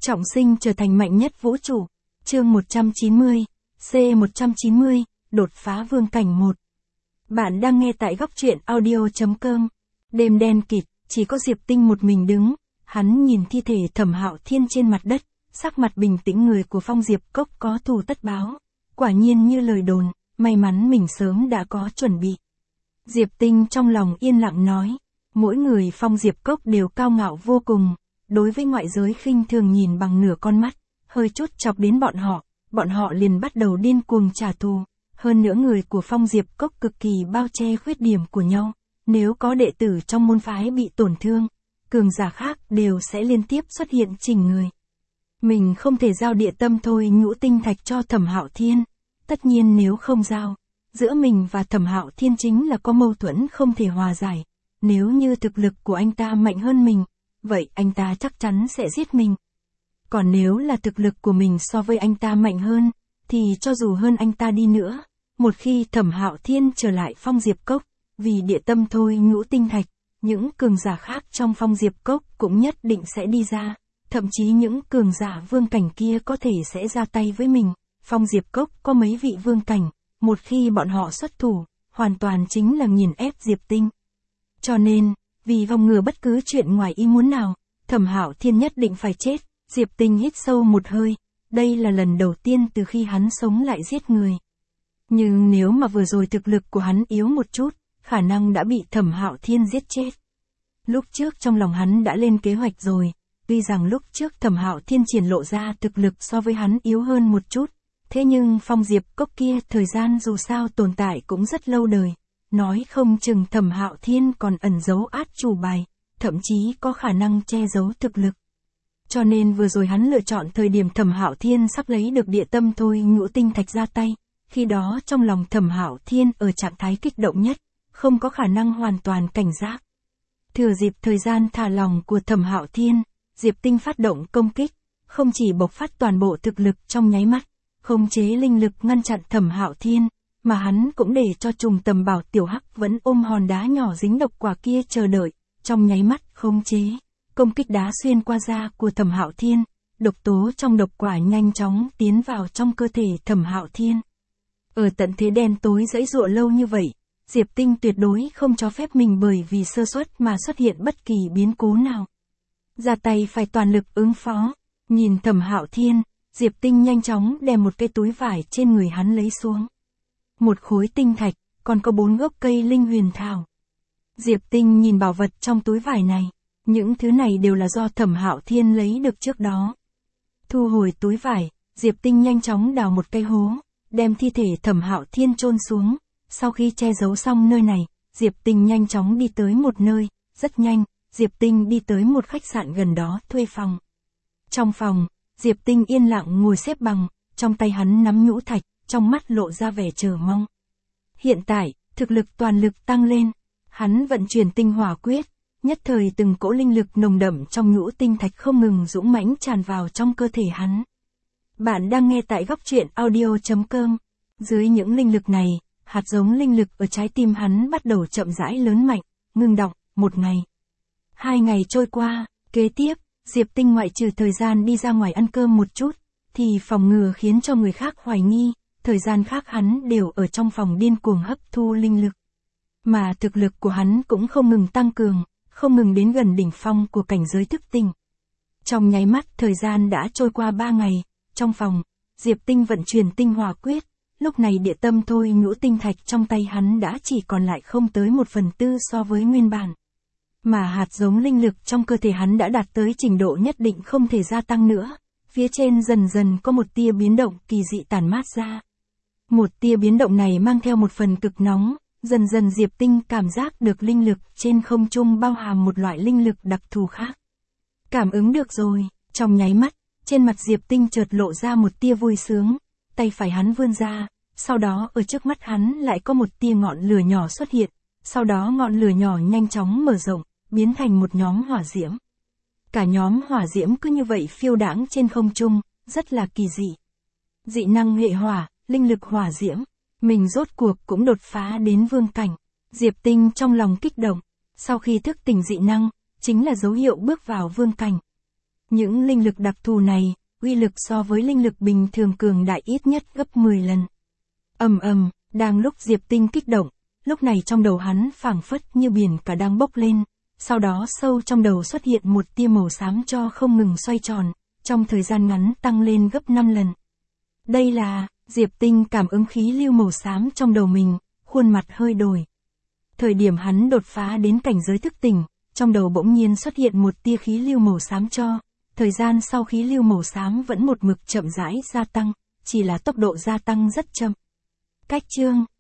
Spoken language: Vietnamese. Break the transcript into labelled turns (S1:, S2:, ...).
S1: Trọng sinh trở thành mạnh nhất vũ trụ. Chương 190, C190, đột phá vương cảnh 1. Bạn đang nghe tại góc truyện audio.com. Đêm đen kịt, chỉ có Diệp Tinh một mình đứng, hắn nhìn thi thể Thẩm Hạo Thiên trên mặt đất, sắc mặt bình tĩnh. Người của Phong Diệp Cốc có thù tất báo. Quả nhiên như lời đồn, may mắn mình sớm đã có chuẩn bị. Diệp Tinh trong lòng yên lặng nói, mỗi người Phong Diệp Cốc đều cao ngạo vô cùng, đối với ngoại giới khinh thường nhìn bằng nửa con mắt, hơi chút chọc đến bọn họ liền bắt đầu điên cuồng trả thù. Hơn nữa người của Phong Diệp Cốc cực kỳ bao che khuyết điểm của nhau, nếu có đệ tử trong môn phái bị tổn thương, cường giả khác đều sẽ liên tiếp xuất hiện chỉnh người. Mình không thể giao địa tâm thôi ngũ tinh thạch cho Thẩm Hạo Thiên, tất nhiên nếu không giao, giữa mình và Thẩm Hạo Thiên chính là có mâu thuẫn không thể hòa giải. Nếu như thực lực của anh ta mạnh hơn mình, vậy anh ta chắc chắn sẽ giết mình. Còn nếu là thực lực của mình so với anh ta mạnh hơn, thì cho dù hơn anh ta đi nữa, một khi Thẩm Hạo Thiên trở lại Phong Diệp Cốc, vì địa tâm thôi ngũ tinh thạch, những cường giả khác trong Phong Diệp Cốc cũng nhất định sẽ đi ra, thậm chí những cường giả vương cảnh kia có thể sẽ ra tay với mình. Phong Diệp Cốc có mấy vị vương cảnh, một khi bọn họ xuất thủ, hoàn toàn chính là nghiền ép Diệp Tinh. Cho nên, vì phòng ngừa bất cứ chuyện ngoài ý muốn nào, Thẩm Hạo Thiên nhất định phải chết. Diệp Tinh hít sâu một hơi, đây là lần đầu tiên từ khi hắn sống lại giết người. Nhưng nếu mà vừa rồi thực lực của hắn yếu một chút, khả năng đã bị Thẩm Hạo Thiên giết chết. Lúc trước trong lòng hắn đã lên kế hoạch rồi, tuy rằng lúc trước Thẩm Hạo Thiên triển lộ ra thực lực so với hắn yếu hơn một chút, thế nhưng Phong Diệp Cốc kia thời gian dù sao tồn tại cũng rất lâu đời. Nói không chừng Thẩm Hạo Thiên còn ẩn giấu át chủ bài, thậm chí có khả năng che giấu thực lực. Cho nên vừa rồi hắn lựa chọn thời điểm Thẩm Hạo Thiên sắp lấy được địa tâm thôi ngũ tinh thạch ra tay, khi đó trong lòng Thẩm Hạo Thiên ở trạng thái kích động nhất, không có khả năng hoàn toàn cảnh giác. Thừa dịp thời gian thả lỏng của Thẩm Hạo Thiên, Diệp Tinh phát động công kích, không chỉ bộc phát toàn bộ thực lực trong nháy mắt, khống chế linh lực ngăn chặn Thẩm Hạo Thiên, mà hắn cũng để cho trùng tầm bảo tiểu hắc vẫn ôm hòn đá nhỏ dính độc quả kia chờ đợi, trong nháy mắt khống chế, công kích đá xuyên qua da của Thẩm Hạo Thiên, độc tố trong độc quả nhanh chóng tiến vào trong cơ thể Thẩm Hạo Thiên. Ở tận thế đen tối dãy dụa lâu như vậy, Diệp Tinh tuyệt đối không cho phép mình bởi vì sơ suất mà xuất hiện bất kỳ biến cố nào. Ra tay phải toàn lực ứng phó. Nhìn Thẩm Hạo Thiên, Diệp Tinh nhanh chóng đem một cái túi vải trên người hắn lấy xuống. Một khối tinh thạch, còn có 4 gốc cây linh huyền thảo. Diệp Tinh nhìn bảo vật trong túi vải này, những thứ này đều là do Thẩm Hạo Thiên lấy được trước đó. Thu hồi túi vải, Diệp Tinh nhanh chóng đào một cái hố, đem thi thể Thẩm Hạo Thiên chôn xuống. Sau khi che giấu xong nơi này, Diệp Tinh nhanh chóng đi tới một nơi, rất nhanh, Diệp Tinh đi tới một khách sạn gần đó thuê phòng. Trong phòng, Diệp Tinh yên lặng ngồi xếp bằng, trong tay hắn nắm nhũ thạch, trong mắt lộ ra vẻ chờ mong. Hiện tại, thực lực toàn lực tăng lên, hắn vận chuyển tinh hỏa quyết, nhất thời từng cỗ linh lực nồng đậm trong nhũ tinh thạch không ngừng dũng mãnh tràn vào trong cơ thể hắn. Bạn đang nghe tại góc truyện audio.com. Dưới những linh lực này, hạt giống linh lực ở trái tim hắn bắt đầu chậm rãi lớn mạnh, ngưng đọng. 1 ngày, 2 ngày trôi qua, kế tiếp, Diệp Tinh ngoại trừ thời gian đi ra ngoài ăn cơm một chút, thì phòng ngừa khiến cho người khác hoài nghi, thời gian khác hắn đều ở trong phòng điên cuồng hấp thu linh lực. Mà thực lực của hắn cũng không ngừng tăng cường, không ngừng đến gần đỉnh phong của cảnh giới thức tỉnh. Trong nháy mắt thời gian đã trôi qua 3 ngày, trong phòng, Diệp Tinh vận chuyển tinh hỏa quyết, lúc này địa tâm thôi ngũ tinh thạch trong tay hắn đã chỉ còn lại không tới 1/4 so với nguyên bản. Mà hạt giống linh lực trong cơ thể hắn đã đạt tới trình độ nhất định không thể gia tăng nữa, phía trên dần dần có một tia biến động kỳ dị tản mát ra. Một tia biến động này mang theo một phần cực nóng, dần dần Diệp Tinh cảm giác được linh lực trên không trung bao hàm một loại linh lực đặc thù khác. Cảm ứng được rồi, trong nháy mắt, trên mặt Diệp Tinh chợt lộ ra một tia vui sướng, tay phải hắn vươn ra, sau đó ở trước mắt hắn lại có một tia ngọn lửa nhỏ xuất hiện, sau đó ngọn lửa nhỏ nhanh chóng mở rộng, biến thành một nhóm hỏa diễm. Cả nhóm hỏa diễm cứ như vậy phiêu đãng trên không trung, rất là kỳ dị. Dị năng hệ hỏa, linh lực hỏa diễm, mình rốt cuộc cũng đột phá đến vương cảnh. Diệp Tinh trong lòng kích động, sau khi thức tỉnh dị năng, chính là dấu hiệu bước vào vương cảnh. Những linh lực đặc thù này, uy lực so với linh lực bình thường cường đại ít nhất gấp 10 lần. Đang lúc Diệp Tinh kích động, lúc này trong đầu hắn phảng phất như biển cả đang bốc lên, sau đó sâu trong đầu xuất hiện một tia màu xám cho không ngừng xoay tròn, trong thời gian ngắn tăng lên gấp 5 lần. Đây là, Diệp Tinh cảm ứng khí lưu màu xám trong đầu mình, khuôn mặt hơi đổi. Thời điểm hắn đột phá đến cảnh giới thức tỉnh, trong đầu bỗng nhiên xuất hiện một tia khí lưu màu xám cho, thời gian sau khí lưu màu xám vẫn một mực chậm rãi gia tăng, chỉ là tốc độ gia tăng rất chậm. Cách chương